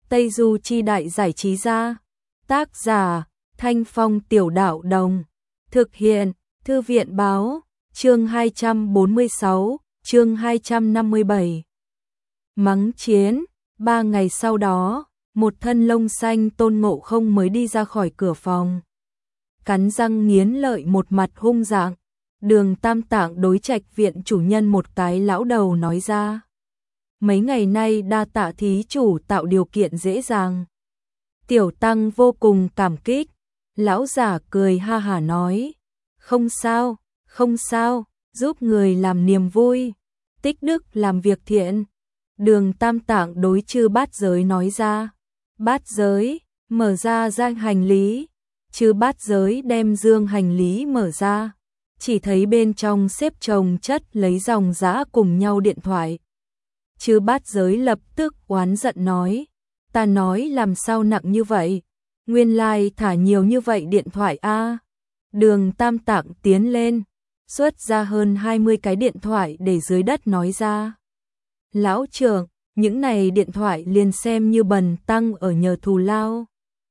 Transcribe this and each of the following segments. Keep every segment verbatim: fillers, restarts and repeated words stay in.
Tây Du Chi Đại Giải Trí Gia. Tác giả Thanh Phong Tiểu Đạo Đồng. Thực hiện Thư viện Báo. Chương hai trăm bốn mươi sáu, chương hai trăm năm mươi bảy. Mắng chiến. Ba ngày sau đó, một thân lông xanh Tôn Ngộ Không mới đi ra khỏi cửa phòng. Cắn răng nghiến lợi một mặt hung dạng. Đường Tam Tạng đối Trạch viện chủ nhân một cái lão đầu nói ra. Mấy ngày nay đa tạ thí chủ tạo điều kiện dễ dàng. Tiểu tăng vô cùng cảm kích. Lão giả cười ha hả nói. Không sao, không sao, giúp người làm niềm vui. Tích đức làm việc thiện. Đường Tam Tạng đối chư bát giới nói ra. Bát giới, mở ra giang hành lý. Chư bát giới đem dương hành lý mở ra. Chỉ thấy bên trong xếp chồng chất lấy dòng dã cùng nhau điện thoại. Chư bát giới lập tức oán giận nói. Ta nói làm sao nặng như vậy? Nguyên lai thả nhiều như vậy điện thoại a. Đường Tam Tạng tiến lên, xuất ra hơn hai mươi cái điện thoại để dưới đất nói ra. Lão trưởng, những này điện thoại liền xem như bần tăng ở nhờ thù lao.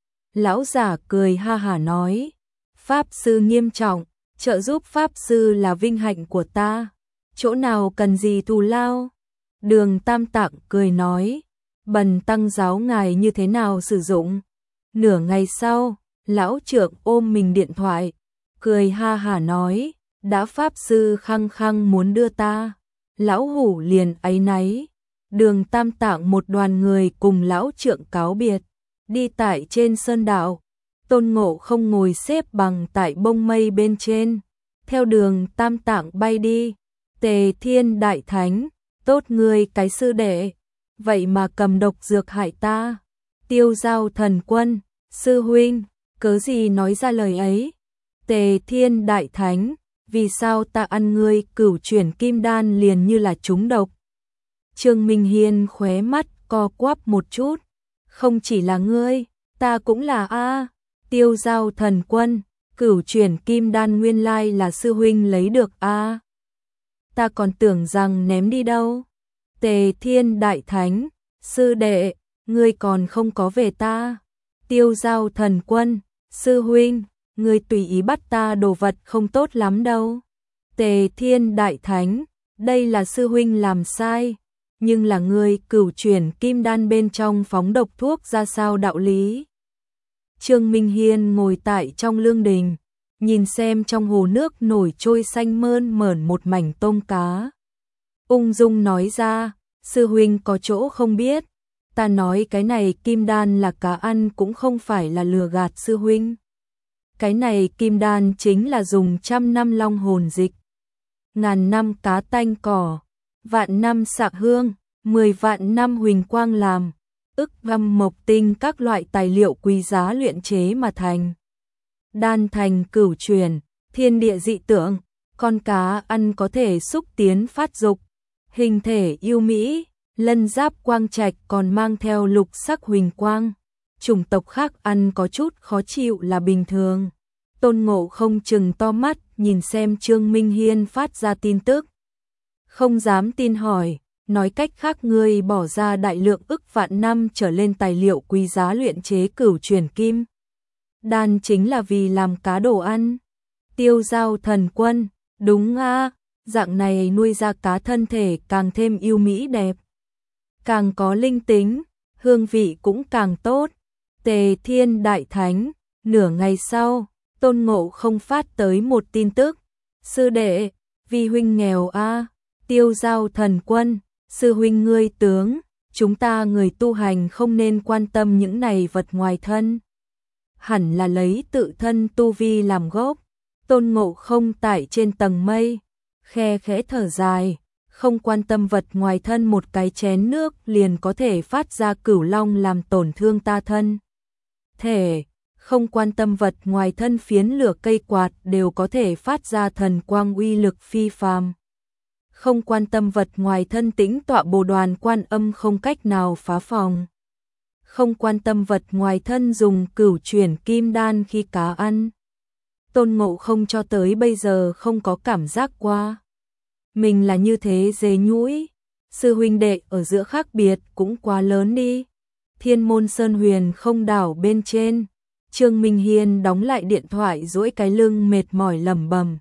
Lão giả cười ha hả nói. Pháp sư nghiêm trọng, trợ giúp Pháp sư là vinh hạnh của ta. Chỗ nào cần gì thù lao? Đường Tam Tạng cười nói. Bần tăng giáo ngài như thế nào sử dụng? Nửa ngày sau, lão trưởng ôm mình điện thoại, cười ha hả nói. Đã Pháp sư khăng khăng muốn đưa ta. Lão hủ liền áy náy. Đường Tam Tạng một đoàn người cùng lão trưởng cáo biệt. Đi tại trên sơn đạo. Tôn Ngộ Không ngồi xếp bằng tại bông mây bên trên. Theo đường Tam Tạng bay đi. Tề Thiên Đại Thánh, tốt ngươi cái sư đệ. Vậy mà cầm độc dược hại ta. Tiêu Giao Thần Quân, sư huynh, cớ gì nói ra lời ấy? Tề Thiên Đại Thánh, vì sao ta ăn ngươi cửu chuyển kim đan liền như là trúng độc? Trương Minh Hiên khóe mắt co quắp một chút. Không chỉ là ngươi, ta cũng là a. Tiêu Giao Thần Quân, cửu chuyển kim đan nguyên lai là sư huynh lấy được a. Ta còn tưởng rằng ném đi đâu. Tề Thiên Đại Thánh, sư đệ, ngươi còn không có về ta. Tiêu Giao Thần Quân, sư huynh, ngươi tùy ý bắt ta đồ vật không tốt lắm đâu. Tề Thiên Đại Thánh, đây là sư huynh làm sai, nhưng là ngươi cửu chuyển kim đan bên trong phóng độc thuốc ra sao đạo lý. Trương Minh Hiên ngồi tại trong lương đình, nhìn xem trong hồ nước nổi trôi xanh mơn mởn một mảnh tôm cá. Ung dung nói ra, sư huynh có chỗ không biết, ta nói cái này kim đan là cá ăn cũng không phải là lừa gạt sư huynh. Cái này kim đan chính là dùng trăm năm long hồn dịch, ngàn năm cá tanh cỏ, vạn năm sạc hương, mười vạn năm huỳnh quang làm, ức găm mộc tinh các loại tài liệu quý giá luyện chế mà thành. Đan thành cửu truyền, thiên địa dị tượng, con cá ăn có thể xúc tiến phát dục, hình thể yêu mỹ, lân giáp quang trạch còn mang theo lục sắc huỳnh quang. Chủng tộc khác ăn có chút khó chịu là bình thường. Tôn Ngộ Không chừng to mắt nhìn xem Trương Minh Hiên phát ra tin tức. Không dám tin hỏi, nói cách khác ngươi bỏ ra đại lượng ức vạn năm trở lên tài liệu quý giá luyện chế cửu truyền kim đan chính là vì làm cá đồ ăn. Tiêu Giao Thần Quân, đúng a, dạng này nuôi ra cá thân thể càng thêm yêu mỹ đẹp, càng có linh tính, hương vị cũng càng tốt. Tề Thiên Đại Thánh, nửa ngày sau, Tôn Ngộ Không phát tới một tin tức. Sư đệ, vì huynh nghèo a. Tiêu Giao Thần Quân, sư huynh ngươi tướng, chúng ta người tu hành không nên quan tâm những này vật ngoài thân. Hẳn là lấy tự thân tu vi làm gốc. Tôn Ngộ Không tại trên tầng mây, khe khẽ thở dài, không quan tâm vật ngoài thân một cái chén nước liền có thể phát ra cửu long làm tổn thương ta thân thể, không quan tâm vật ngoài thân phiến lửa cây quạt đều có thể phát ra thần quang uy lực phi phàm, không quan tâm vật ngoài thân tĩnh tọa bồ đoàn quan âm không cách nào phá phòng, không quan tâm vật ngoài thân dùng cửu chuyển kim đan khi cá ăn. Tôn Ngộ Không cho tới bây giờ không có cảm giác qua mình là như thế dế nhũi. Sư huynh đệ ở giữa khác biệt cũng quá lớn đi. Thiên Môn Sơn Huyền không đảo bên trên. Trương Minh Hiên đóng lại điện thoại, duỗi cái lưng mệt mỏi lẩm bẩm.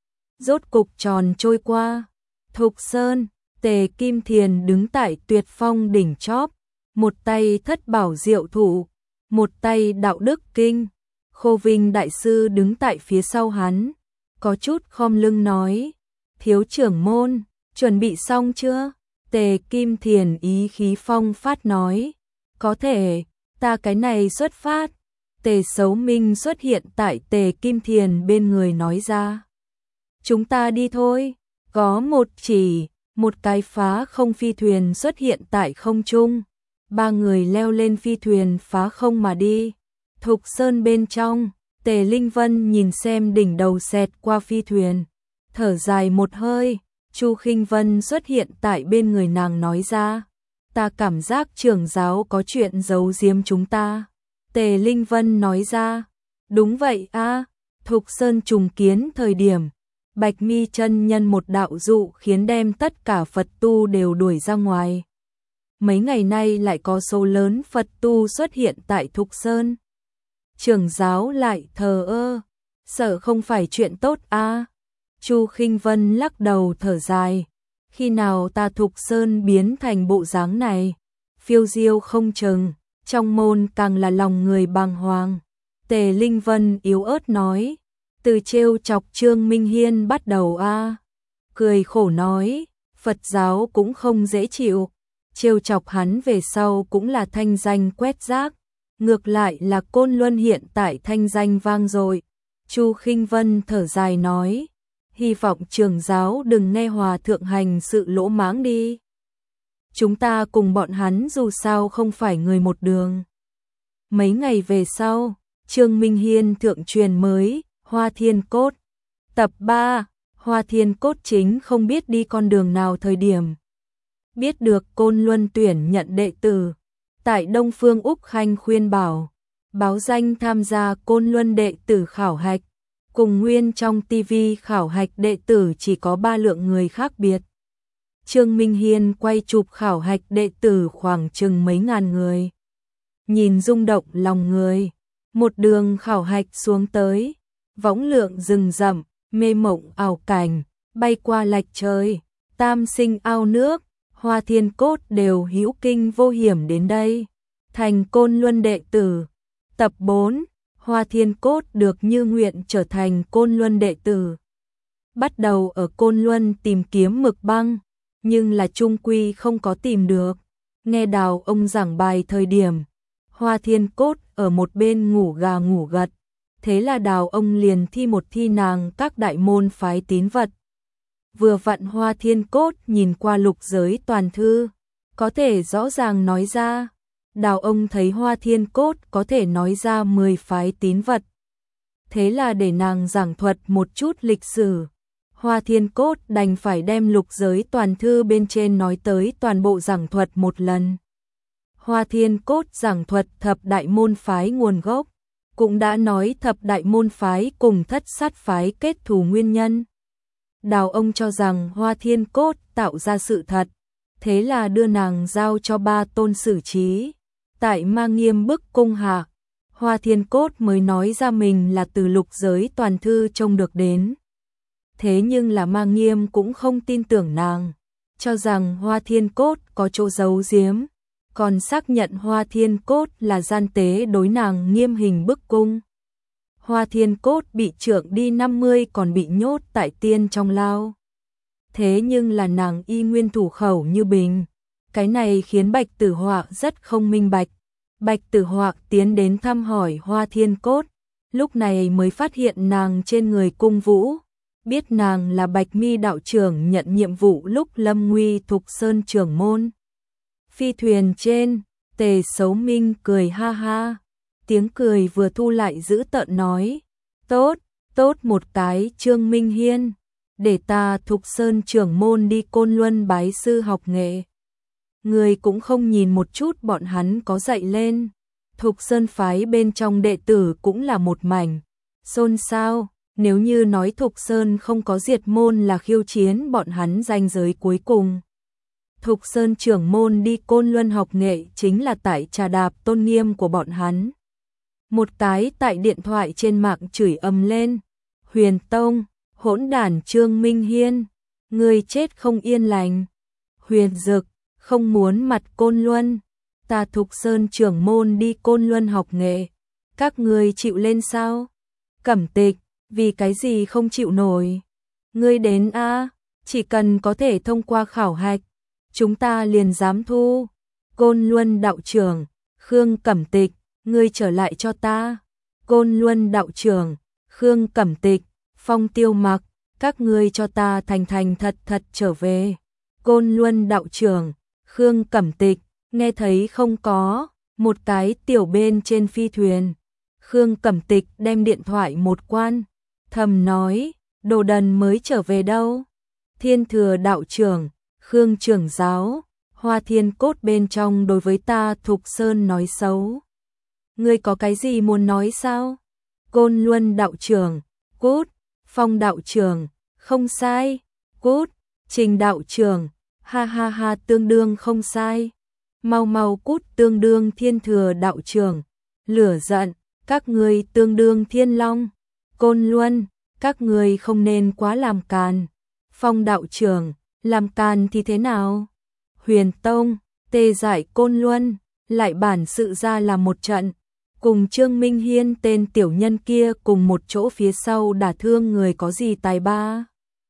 Rốt cục tròn trôi qua. Thục Sơn, Tề Kim Thiền đứng tại Tuyệt Phong đỉnh chóp, một tay Thất Bảo Diệu Thủ, một tay Đạo Đức Kinh. Khô Vinh đại sư đứng tại phía sau hắn, có chút khom lưng nói: "Thiếu trưởng môn, chuẩn bị xong chưa?" Tề Kim Thiền ý khí phong phát nói: "Có thể, ta cái này xuất phát." Tề Sấu Minh xuất hiện tại Tề Kim Thiền bên người nói ra: "Chúng ta đi thôi." Có một chỉ, một cái phá không phi thuyền xuất hiện tại không trung. Ba người leo lên phi thuyền phá không mà đi. Thục Sơn bên trong, Tề Linh Vân nhìn xem đỉnh đầu xẹt qua phi thuyền, thở dài một hơi. Chu Khinh Vân xuất hiện tại bên người nàng nói ra: "Ta cảm giác trưởng giáo có chuyện giấu giếm chúng ta." Tề Linh Vân nói ra: "Đúng vậy a." Thục Sơn trùng kiến thời điểm, Bạch Mi chân nhân một đạo dụ khiến đem tất cả Phật tu đều đuổi ra ngoài. Mấy ngày nay lại có số lớn Phật tu xuất hiện tại Thục Sơn. Trưởng giáo lại thờ ơ, sợ không phải chuyện tốt a. Chu Khinh Vân lắc đầu thở dài: "Khi nào ta Thục Sơn biến thành bộ dáng này, phiêu diêu không chừng, trong môn càng là lòng người bàng hoàng." Tề Linh Vân yếu ớt nói: "Từ trêu chọc Trương Minh Hiên bắt đầu a." Cười khổ nói: "Phật giáo cũng không dễ chịu, trêu chọc hắn về sau cũng là thanh danh quét rác, ngược lại là Côn Luân hiện tại thanh danh vang dội." Chu Khinh Vân thở dài nói: "Hy vọng trưởng giáo đừng nghe hòa thượng hành sự lỗ mãng đi. Chúng ta cùng bọn hắn dù sao không phải người một đường." Mấy ngày về sau, Trương Minh Hiên thượng truyền mới Hoa Thiên Cốt tập ba. Hoa Thiên Cốt chính không biết đi con đường nào thời điểm, biết được Côn Luân tuyển nhận đệ tử, tại Đông Phương Úc Khanh khuyên bảo, báo danh tham gia Côn Luân đệ tử khảo hạch, cùng nguyên trong ti vi khảo hạch đệ tử chỉ có ba lượng người khác biệt. Trương Minh Hiên quay chụp khảo hạch đệ tử khoảng chừng mấy ngàn người. Nhìn rung động lòng người, một đường khảo hạch xuống tới, võng lượng rừng rậm, mê mộng ảo cảnh, bay qua lạch trời, tam sinh ao nước, Hoa Thiên Cốt đều hữu kinh vô hiểm đến đây, thành Côn Luân đệ tử. Tập bốn, Hoa Thiên Cốt được như nguyện trở thành Côn Luân đệ tử. Bắt đầu ở Côn Luân tìm kiếm Mực Băng, nhưng là chung quy không có tìm được. Nghe Đào ông giảng bài thời điểm, Hoa Thiên Cốt ở một bên ngủ gà ngủ gật, thế là Đào ông liền thi một thi nàng các đại môn phái tín vật. Vừa vặn Hoa Thiên Cốt nhìn qua lục giới toàn thư, có thể rõ ràng nói ra. Đào ông thấy Hoa Thiên Cốt có thể nói ra mười phái tín vật, thế là để nàng giảng thuật một chút lịch sử. Hoa Thiên Cốt đành phải đem lục giới toàn thư bên trên nói tới toàn bộ giảng thuật một lần. Hoa Thiên Cốt giảng thuật thập đại môn phái nguồn gốc, cũng đã nói thập đại môn phái cùng thất sát phái kết thù nguyên nhân. Đào ông cho rằng Hoa Thiên Cốt tạo ra sự thật, thế là đưa nàng giao cho ba tôn xử trí. Tại Ma Nghiêm bức cung hạ, Hoa Thiên Cốt mới nói ra mình là từ lục giới toàn thư trông được đến. Thế nhưng là Ma Nghiêm cũng không tin tưởng nàng, cho rằng Hoa Thiên Cốt có chỗ giấu giếm, còn xác nhận Hoa Thiên Cốt là gian tế đối nàng nghiêm hình bức cung. Hoa Thiên Cốt bị trượng đi năm mươi còn bị nhốt tại tiên trong lao. Thế nhưng là nàng y nguyên thủ khẩu như bình. Cái này khiến Bạch Tử Họa rất không minh bạch. Bạch Tử Họa tiến đến thăm hỏi Hoa Thiên Cốt, lúc này mới phát hiện nàng trên người cung vũ, biết nàng là Bạch Mi đạo trưởng nhận nhiệm vụ lúc lâm nguy Thục Sơn trưởng môn. Phi thuyền trên, Tề Sấu Minh cười ha ha, tiếng cười vừa thu lại dữ tợn nói: "Tốt, tốt một cái Trương Minh Hiên, để ta Thục Sơn trưởng môn đi Côn Luân bái sư học nghệ. Người cũng không nhìn một chút bọn hắn có dạy lên." Thục Sơn phái bên trong đệ tử cũng là một mảnh xôn xao, nếu như nói Thục Sơn không có diệt môn là khiêu chiến bọn hắn ranh giới cuối cùng. Thục Sơn trưởng môn đi Côn Luân học nghệ chính là tại trà đạp tôn nghiêm của bọn hắn. Một cái tại điện thoại trên mạng chửi ầm lên, Huyền Tông, hỗn đản Trương Minh Hiên, ngươi chết không yên lành. Huyền Dực, không muốn mặt Côn Luân, ta Thục Sơn trưởng môn đi Côn Luân học nghệ, các ngươi chịu lên sao? Cẩm Tịch, vì cái gì không chịu nổi? Ngươi đến a, chỉ cần có thể thông qua khảo hạch, chúng ta liền dám thu. Côn Luân đạo trưởng, Khương Cẩm Tịch, ngươi trở lại cho ta. Côn Luân đạo trưởng, Khương Cẩm Tịch, Phong Tiêu Mặc, các ngươi cho ta thành thành thật thật trở về. Côn Luân đạo trưởng, Khương Cẩm Tịch, nghe thấy không có, một cái tiểu bên trên phi thuyền. Khương Cẩm Tịch đem điện thoại một quan, thầm nói, đồ đần mới trở về đâu. Thiên Thừa đạo trưởng, Khương trưởng giáo, Hoa Thiên Cốt bên trong đối với ta Thục Sơn nói xấu. Ngươi có cái gì muốn nói sao? Côn Luân đạo trưởng, cút. Phong đạo trưởng, không sai, cút. Trình đạo trưởng, ha ha ha, tương đương không sai. Mau mau cút, tương đương Thiên Thừa đạo trưởng, lửa giận, các ngươi tương đương Thiên Long. Côn Luân, các ngươi không nên quá làm càn. Phong đạo trưởng, làm càn thì thế nào? Huyền Tông, tê dại Côn Luân, lại bản sự ra là một trận, cùng Trương Minh Hiên tên tiểu nhân kia cùng một chỗ phía sau đả thương người có gì tài ba.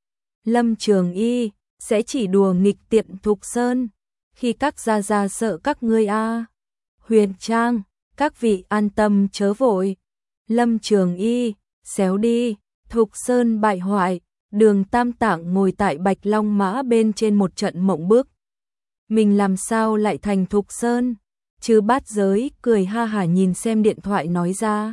Lâm Trường Y, sẽ chỉ đùa nghịch tiện Thục Sơn, khi các gia gia sợ các ngươi a. Huyền Trang, các vị an tâm chớ vội. Lâm Trường Y, xéo đi, Thục Sơn bại hoại. Đường Tam Tạng ngồi tại Bạch Long Mã bên trên một trận mộng bức. Mình làm sao lại thành Thục Sơn? Chứ Bát Giới cười ha hả nhìn xem điện thoại nói ra.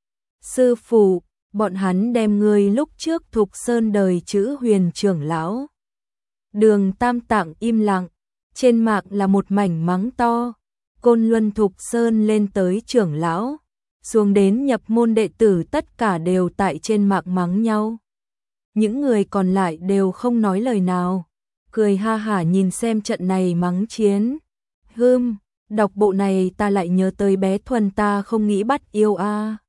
Sư phụ, bọn hắn đem ngươi lúc trước Thục Sơn đời chữ Huyền trưởng lão. Đường Tam Tạng im lặng, trên mạng là một mảnh mắng to. Côn Luân Thục Sơn lên tới trưởng lão, xuống đến nhập môn đệ tử tất cả đều tại trên mạng mắng nhau. Những người còn lại đều không nói lời nào, cười ha hả nhìn xem trận này mắng chiến. Hừm, đọc bộ này ta lại nhớ tới bé Thuần ta không nghĩ bắt yêu a.